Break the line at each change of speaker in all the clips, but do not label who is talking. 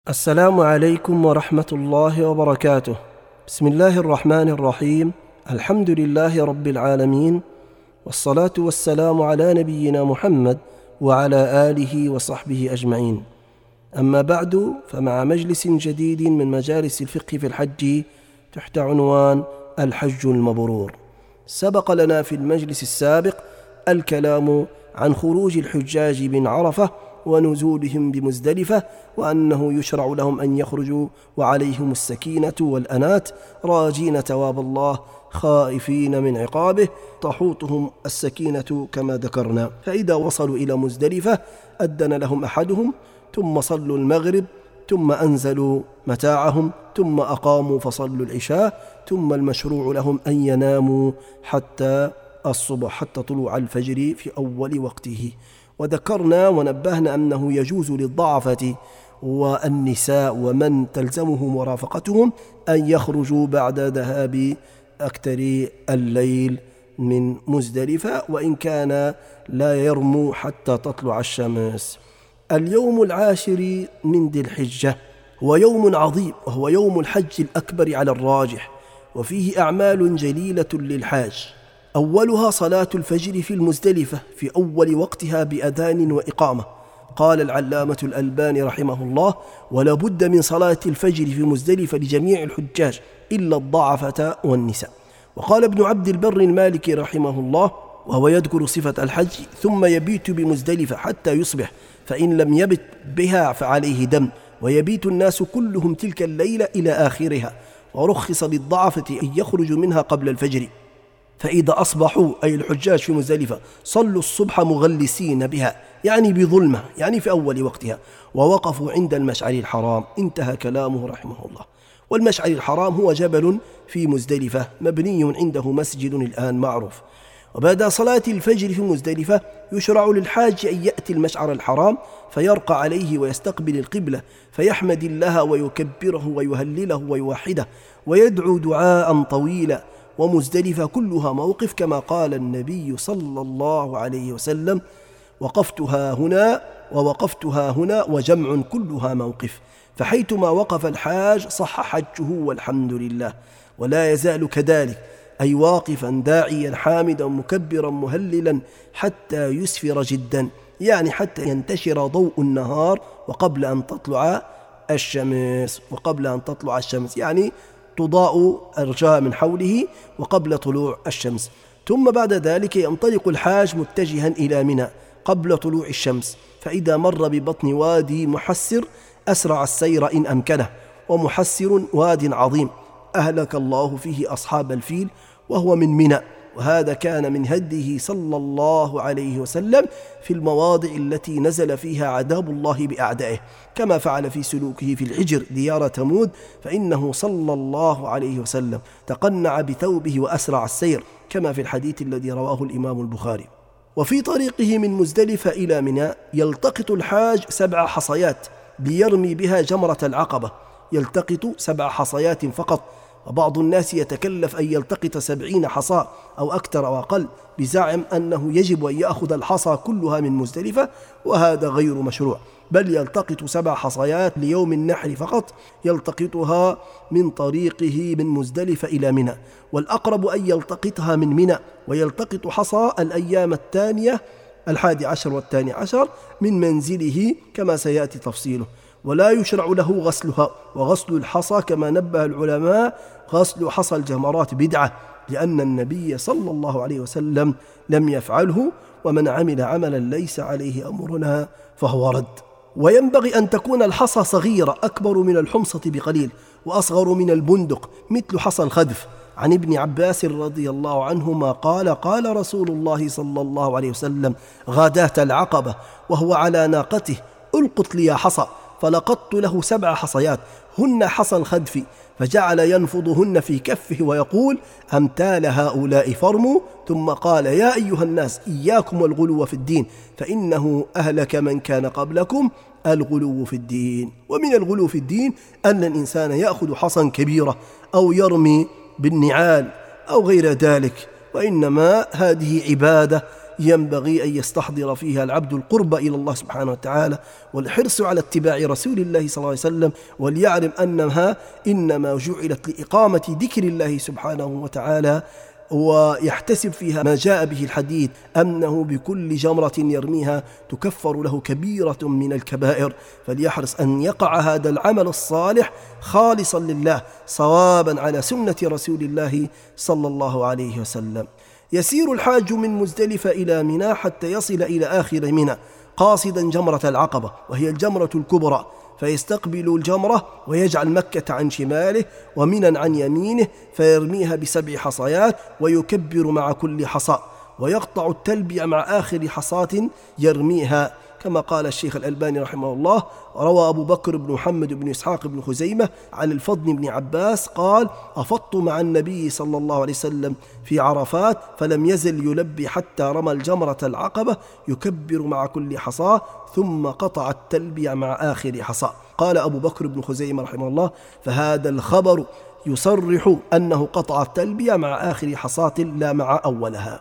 السلام عليكم ورحمة الله وبركاته. بسم الله الرحمن الرحيم. الحمد لله رب العالمين، والصلاة والسلام على نبينا محمد وعلى آله وصحبه أجمعين. أما بعد، فمع مجلس جديد من مجالس الفقه في الحج تحت عنوان الحج المبرور. سبق لنا في المجلس السابق الكلام عن خروج الحجاج من عرفة ونزولهم بمزدلفة، وأنه يشرع لهم أن يخرجوا وعليهم السكينة والأنات راجين ثواب الله خائفين من عقابه، تحوطهم السكينة كما ذكرنا. فإذا وصلوا إلى مزدلفة أذن لهم أحدهم، ثم صلوا المغرب، ثم أنزلوا متاعهم، ثم أقاموا فصلوا العشاء، ثم المشروع لهم أن يناموا حتى الصبح، حتى طلوع الفجر في أول وقته. وذكرنا ونبهنا أنه يجوز للضعفة والنساء ومن تلزمه مرافقتهم أن يخرجوا بعد ذهاب أكثر الليل من مزدلفة، وإن كان لا يرموا حتى تطلع الشمس. اليوم العاشر من ذي الحجة هو يوم عظيم، وهو يوم الحج الأكبر على الراجح، وفيه أعمال جليلة للحاج. أولها صلاة الفجر في المزدلفة في أول وقتها بأذان وإقامة. قال العلامة الألباني رحمه الله: ولا بد من صلاة الفجر في مزدلفة لجميع الحجاج إلا الضعفة والنساء. وقال ابن عبد البر المالكي رحمه الله وهو يذكر صفة الحج: ثم يبيت بمزدلفة حتى يصبح، فإن لم يبت بها فعليه دم، ويبيت الناس كلهم تلك الليلة إلى آخرها. ورخص للضعفة أن يخرجوا منها قبل الفجر، فإذا أصبحوا أي الحجاج في مزدلفة صلوا الصبح مغلسين بها، يعني بظلمة، يعني في أول وقتها، ووقفوا عند المشعر الحرام. انتهى كلامه رحمه الله. والمشعر الحرام هو جبل في مزدلفة مبني عنده مسجد الآن معروف. وبعد صلاة الفجر في مزدلفة يشرع للحاج أن يأتي المشعر الحرام فيرقى عليه ويستقبل القبلة، فيحمد الله ويكبره ويهلله ويوحده ويدعو دعاء طويلا. ومزدلفة كلها موقف، كما قال النبي صلى الله عليه وسلم: وقفتها هنا ووقفتها هنا، وجمع كلها موقف. فحيثما وقف الحاج صح حجه والحمد لله، ولا يزال كذلك، أي واقفا داعيا حامدا مكبرا مهللا حتى يسفر جدا، يعني حتى ينتشر ضوء النهار وقبل أن تطلع الشمس، يعني تضاء أرجاء من حوله وقبل طلوع الشمس. ثم بعد ذلك ينطلق الحاج متجها إلى منى قبل طلوع الشمس، فإذا مر ببطن وادي محسر أسرع السير إن أمكنه. ومحسر واد عظيم أهلك الله فيه أصحاب الفيل، وهو من منى، وهذا كان من هديه صلى الله عليه وسلم في المواضع التي نزل فيها عذاب الله بأعدائه، كما فعل في سلوكه في الحجر ديار ثمود، فإنه صلى الله عليه وسلم تقنع بثوبه وأسرع السير، كما في الحديث الذي رواه الإمام البخاري. وفي طريقه من مزدلفة إلى منى يلتقط الحاج 7 حصيات ليرمي بها جمرة العقبة، يلتقط 7 حصيات فقط. وبعض الناس يتكلف أن يلتقط 70 حصى أو أكثر أو أقل، بزعم أنه يجب أن يأخذ الحصى كلها من مزدلفة، وهذا غير مشروع، بل يلتقط 7 حصيات ليوم النحر فقط، يلتقطها من طريقه من مزدلفة إلى منى. والأقرب أن يلتقطها من منى، ويلتقط حصى الأيام الثانية 11 و12 من منزله، كما سيأتي تفصيله. ولا يشرع له غسلها، وغسل الحصى كما نبه العلماء غسل حصى الجمرات بدعة، لأن النبي صلى الله عليه وسلم لم يفعله، ومن عمل عملا ليس عليه أمرنا فهو رد. وينبغي أن تكون الحصى صغيرة أكبر من الحمصة بقليل، وأصغر من البندق مثل حصى الخذف. عن ابن عباس رضي الله عنهما قال: قال رسول الله صلى الله عليه وسلم غداة العقبة وهو على ناقته: ألقط لي حصى، فلقطت له 7 حصيات هن حصى الخذف، فجعل ينفضهن في كفه ويقول: أمثال هؤلاء فرموا. ثم قال: يا أيها الناس إياكم والغلو في الدين، فإنه أهلك من كان قبلكم الغلو في الدين. ومن الغلو في الدين أن الإنسان يأخذ حصى كبيرة أو يرمي بالنعال أو غير ذلك، وإنما هذه عبادة ينبغي أن يستحضر فيها العبد القرب إلى الله سبحانه وتعالى والحرص على اتباع رسول الله صلى الله عليه وسلم، وليعلم أنها إنما جعلت لإقامة ذكر الله سبحانه وتعالى، ويحتسب فيها ما جاء به الحديث أنه بكل جمرة يرميها تكفر له كبيرة من الكبائر. فليحرص أن يقع هذا العمل الصالح خالصا لله صوابا على سنة رسول الله صلى الله عليه وسلم. يسير الحاج من مزدلفة إلى منى حتى يصل إلى آخر منى قاصدا جمرة العقبة، وهي الجمرة الكبرى، فيستقبل الجمرة ويجعل مكة عن شماله ومنى عن يمينه، فيرميها ب7 حصيات ويكبر مع كل حصى، ويقطع التلبية مع آخر حصاة يرميها، كما قال الشيخ الألباني رحمه الله. روى أبو بكر بن محمد بن إسحاق بن خزيمة عن الفضل بن عباس قال: أفضت مع النبي صلى الله عليه وسلم في عرفات فلم يزل يلبي حتى رمى الجمرة العقبة يكبر مع كل حصاة ثم قطع التلبية مع آخر حصى. قال أبو بكر بن خزيمة رحمه الله: فهذا الخبر يصرح أنه قطع التلبية مع آخر حصاة لا مع أولها.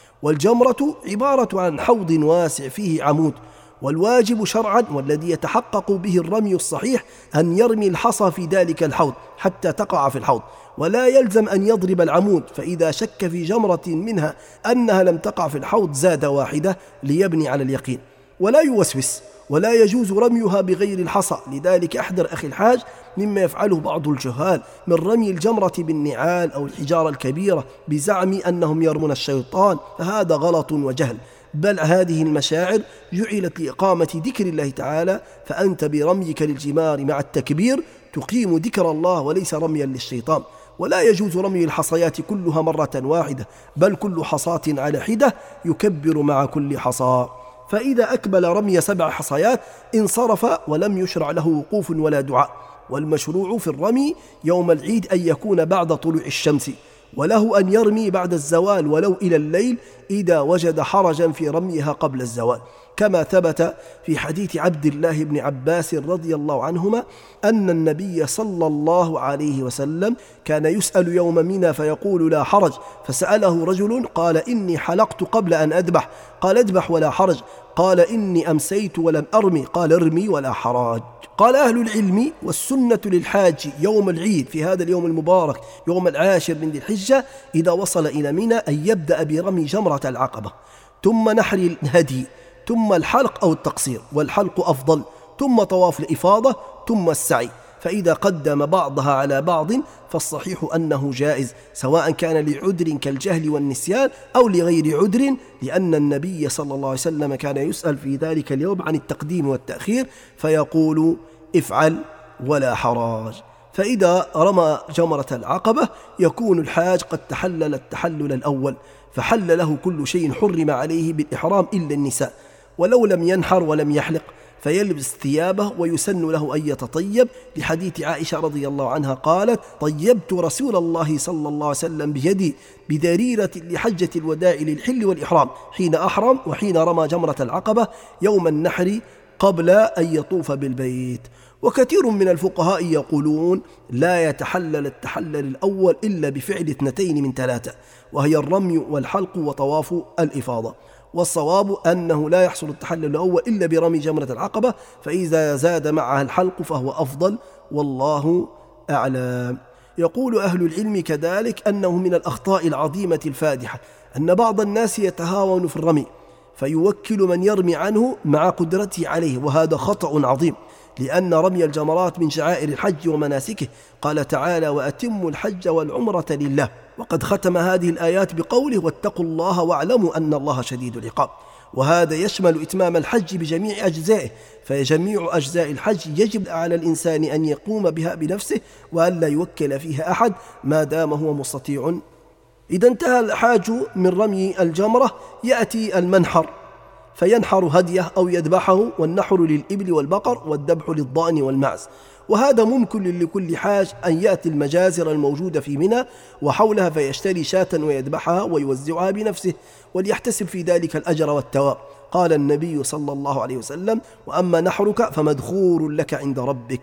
والجمرة عبارة عن حوض واسع فيه عمود، والواجب شرعا والذي يتحقق به الرمي الصحيح أن يرمي الحصى في ذلك الحوض حتى تقع في الحوض، ولا يلزم أن يضرب العمود، فإذا شك في جمرة منها أنها لم تقع في الحوض زاد واحدة ليبني على اليقين. ولا يوسوس، ولا يجوز رميها بغير الحصى. لذلك أحذر أخي الحاج مما يفعله بعض الجهال من رمي الجمرة بالنعال أو الحجارة الكبيرة بزعم أنهم يرمون الشيطان، فهذا غلط وجهل، بل هذه المشاعر جعلت لإقامة ذكر الله تعالى، فأنت برميك للجمار مع التكبير تقيم ذكر الله وليس رميا للشيطان. ولا يجوز رمي الحصيات كلها مرة واحدة، بل كل حصاة على حدة يكبر مع كل حصى. فإذا أكمل رمي 7 حصيات انصرف ولم يشرع له وقوف ولا دعاء. والمشروع في الرمي يوم العيد أن يكون بعد طلوع الشمس، وله أن يرمي بعد الزوال ولو إلى الليل إذا وجد حرجا في رميها قبل الزوال، كما ثبت في حديث عبد الله بن عباس رضي الله عنهما أن النبي صلى الله عليه وسلم كان يسأل يوم منى فيقول: لا حرج. فسأله رجل قال: إني حلقت قبل أن أذبح. قال: اذبح ولا حرج. قال: إني أمسيت ولم أرمي. قال: ارمي ولا حرج. قال أهل العلم: والسنة للحاج يوم العيد في هذا اليوم المبارك يوم 10 من ذي الحجة إذا وصل إلى منى أن يبدأ برمي جمرة العقبة، ثم نحر الهدي، ثم الحلق أو التقصير، والحلق أفضل، ثم طواف الإفاضة، ثم السعي. فإذا قدم بعضها على بعض فالصحيح أنه جائز، سواء كان لعذر كالجهل والنسيان أو لغير عذر، لأن النبي صلى الله عليه وسلم كان يسأل في ذلك اليوم عن التقديم والتأخير فيقول: افعل ولا حراج. فإذا رمى جمرة العقبة يكون الحاج قد تحلل التحلل الأول، فحل له كل شيء حرم عليه بالإحرام إلا النساء، ولو لم ينحر ولم يحلق فيلبس ثيابه ويسن له أن يتطيب، لحديث عائشة رضي الله عنها قالت: طيبت رسول الله صلى الله عليه وسلم بيدي بدريرة لحجة الوداع للحل والإحرام حين أحرم وحين رمى جمرة العقبة يوم النحر قبل أن يطوف بالبيت. وكثير من الفقهاء يقولون: لا يتحلل التحلل الأول إلا بفعل 2 من 3، وهي الرمي والحلق وطواف الإفاضة. والصواب أنه لا يحصل التحلل الأول إلا برمي جمرة العقبة، فإذا زاد معها الحلق فهو أفضل، والله أعلم. يقول أهل العلم كذلك أنه من الأخطاء العظيمة الفادحة أن بعض الناس يتهاون في الرمي فيوكل من يرمي عنه مع قدرته عليه، وهذا خطأ عظيم، لأن رمي الجمرات من شعائر الحج ومناسكه. قال تعالى: وأتموا الحج والعمرة لله. وقد ختم هذه الآيات بقوله: واتقوا الله واعلموا أن الله شديد العقاب. وهذا يشمل إتمام الحج بجميع أجزائه، فجميع أجزاء الحج يجب على الإنسان أن يقوم بها بنفسه وأن لا يوكل فيها أحد ما دام هو مستطيع. إذا انتهى الحاج من رمي الجمرة يأتي المنحر فينحر هديه أو يذبحه، والنحر للإبل والبقر والذبح للضأن والمعز. وهذا ممكن لكل حاج أن يأتي المجازر الموجودة في منى وحولها فيشتري شاة ويذبحها ويوزعها بنفسه، وليحتسب في ذلك الأجر والثواب. قال النبي صلى الله عليه وسلم: وأما نحرك فمدخور لك عند ربك.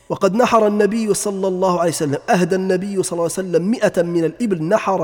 وقد نحر النبي صلى الله عليه وسلم، أهدى النبي صلى الله عليه وسلم 100 من الإبل، نحر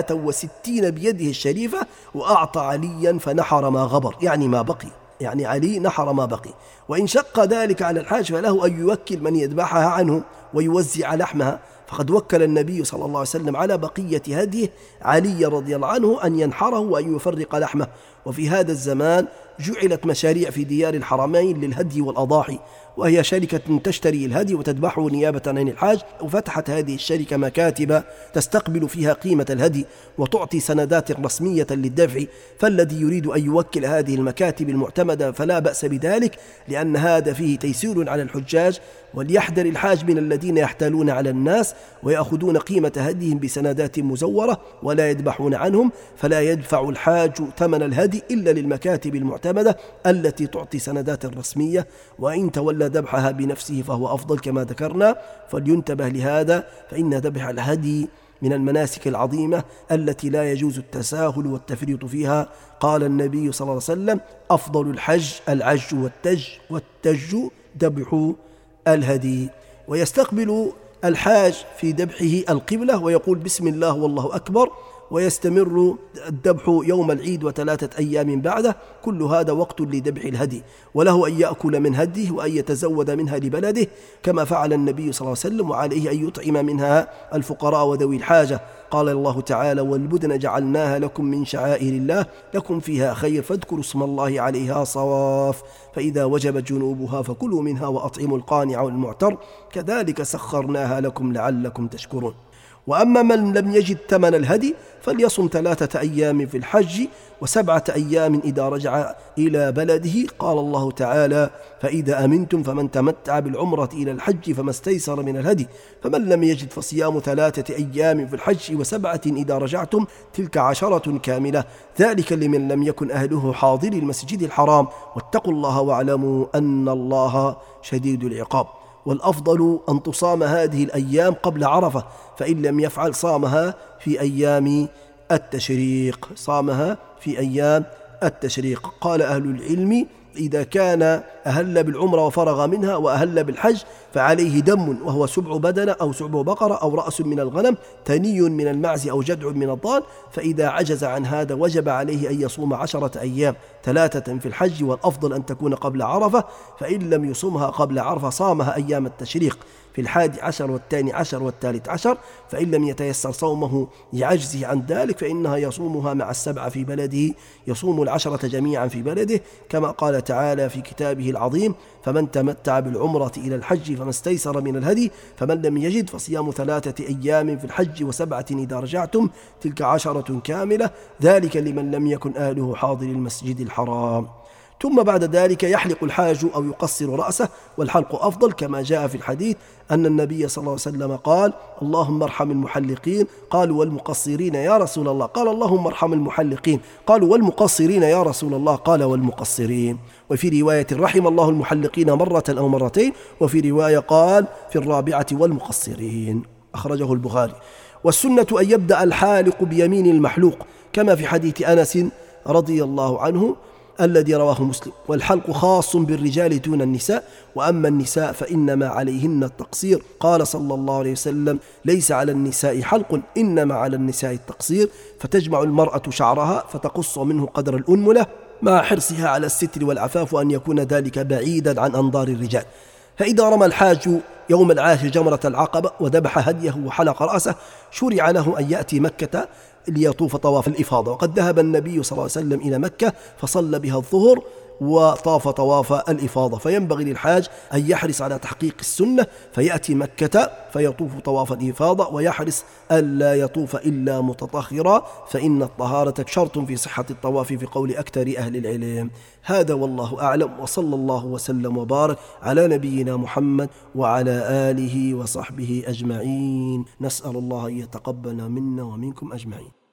63 بيده الشريفة، وأعطى عليا فنحر ما غبر، يعني ما بقي، يعني علي نحر ما بقي. وإن شق ذلك على الحاج فله أن يوكل من يذبحها عنه ويوزع لحمها، فقد وكل النبي صلى الله عليه وسلم على بقية هديه علي رضي الله عنه أن ينحره وأن يفرق لحمه. وفي هذا الزمان جعلت مشاريع في ديار الحرمين للهدي والأضاحي، وهي شركة تشتري الهدي وتذبحه نيابة عن الحاج، وفتحت هذه الشركة مكاتب تستقبل فيها قيمة الهدي وتعطي سندات رسمية للدفع، فالذي يريد أن يوكل هذه المكاتب المعتمدة فلا بأس بذلك، لأن هذا فيه تيسير على الحجاج. وليحذر الحاج من الذين يحتالون على الناس ويأخذون قيمة هديهم بسندات مزورة ولا يذبحون عنهم، فلا يدفع الحاج ثمن الهدي إلا للمكاتب المعتمدة التي تعطي سندات رسمية، وإن تولى ذبحها بنفسه فهو أفضل كما ذكرنا. فلينتبه لهذا، فإن ذبح الهدي من المناسك العظيمة التي لا يجوز التساهل والتفريط فيها. قال النبي صلى الله عليه وسلم: أفضل الحج العج والتج ذبح الهدي. ويستقبل الحاج في ذبحه القبلة ويقول: بسم الله والله أكبر، ويستمر الذبح يوم العيد و3 أيام بعده، كل هذا وقت لذبح الهدي، وله أن يأكل من هديه وأن يتزود منها لبلده كما فعل النبي صلى الله عليه وسلم، وعليه أن يطعم منها الفقراء وذوي الحاجة. قال الله تعالى: والبدن جعلناها لكم من شعائر الله لكم فيها خير فاذكروا اسم الله عليها صواف، فإذا وجبت جنوبها فكلوا منها وأطعموا القانع والمعتر كذلك سخرناها لكم لعلكم تشكرون. وأما من لم يجد ثمن الهدي فليصم 3 أيام في الحج و7 أيام إذا رجع إلى بلده. قال الله تعالى: فإذا أمنتم فمن تمتع بالعمرة إلى الحج فما استيسر من الهدي، فمن لم يجد فصيام 3 أيام في الحج و7 إذا رجعتم، تلك 10 كاملة، ذلك لمن لم يكن أهله حاضر المسجد الحرام، واتقوا الله واعلموا أن الله شديد العقاب. والأفضل أن تصام هذه الأيام قبل عرفة، فإن لم يفعل صامها في أيام التشريق، قال أهل العلم: إذا كان أهل بالعمرة وفرغ منها وأهل بالحج فعليه دم، وهو 7 بدنة أو 7 بقرة أو رأس من الغنم، ثني من المعز أو جدع من الضال. فإذا عجز عن هذا وجب عليه أن يصوم 10 أيام، 3 في الحج، والأفضل أن تكون قبل عرفة، فإن لم يصومها قبل عرفة صامها أيام التشريق في 11 والثاني عشر والثالث عشر، فإن لم يتيسر صومه لعجزه عن ذلك فإنها يصومها مع 7 في بلده، يصوم 10 جميعا في بلده، كما قال تعالى في كتابه العظيم: فمن تمتع بالعمرة إلى الحج فما استيسر من الهدي، فمن لم يجد فصيام 3 أيام في الحج و7 إذا رجعتم، تلك 10 كاملة، ذلك لمن لم يكن أهله حاضر المسجد الحرام. ثم بعد ذلك يحلق الحاج أو يقصر رأسه، والحلق أفضل كما جاء في الحديث أن النبي صلى الله عليه وسلم قال: اللهم ارحم المحلقين. قالوا: والمقصرين يا رسول الله؟ قال: اللهم ارحم المحلقين. قالوا: والمقصرين يا رسول الله؟ قال: والمقصرين. وفي رواية: رحم الله المحلقين مرة أو مرتين، وفي رواية قال في الرابعة: والمقصرين. أخرجه البخاري. والسنة أن يبدأ الحالق بيمين المحلوق كما في حديث أنس رضي الله عنه الذي رواه مسلم. والحلق خاص بالرجال دون النساء، وأما النساء فإنما عليهن التقصير. قال صلى الله عليه وسلم: ليس على النساء حلق إنما على النساء التقصير. فتجمع المرأة شعرها فتقص منه قدر الأنملة مع حرصها على الستر والعفاف، وأن يكون ذلك بعيدا عن أنظار الرجال. فإذا رمى الحاج يوم العاشر جمرة العقبة وذبح هديه وحلق رأسه، شرع له أن يأتي مكة ليطوف طواف الإفاضة. وقد ذهب النبي صلى الله عليه وسلم إلى مكة فصلى بها الظهر وطاف طواف الإفاضة، فينبغي للحاج أن يحرص على تحقيق السنة، فيأتي مكة فيطوف طواف الإفاضة، ويحرص ألا يطوف إلا متطهرا، فإن الطهارة شرط في صحة الطواف في قول أكثر أهل العلم. هذا والله أعلم، وصلى الله وسلم وبارك على نبينا محمد وعلى آله وصحبه أجمعين. نسأل الله أن يتقبل منا ومنكم أجمعين.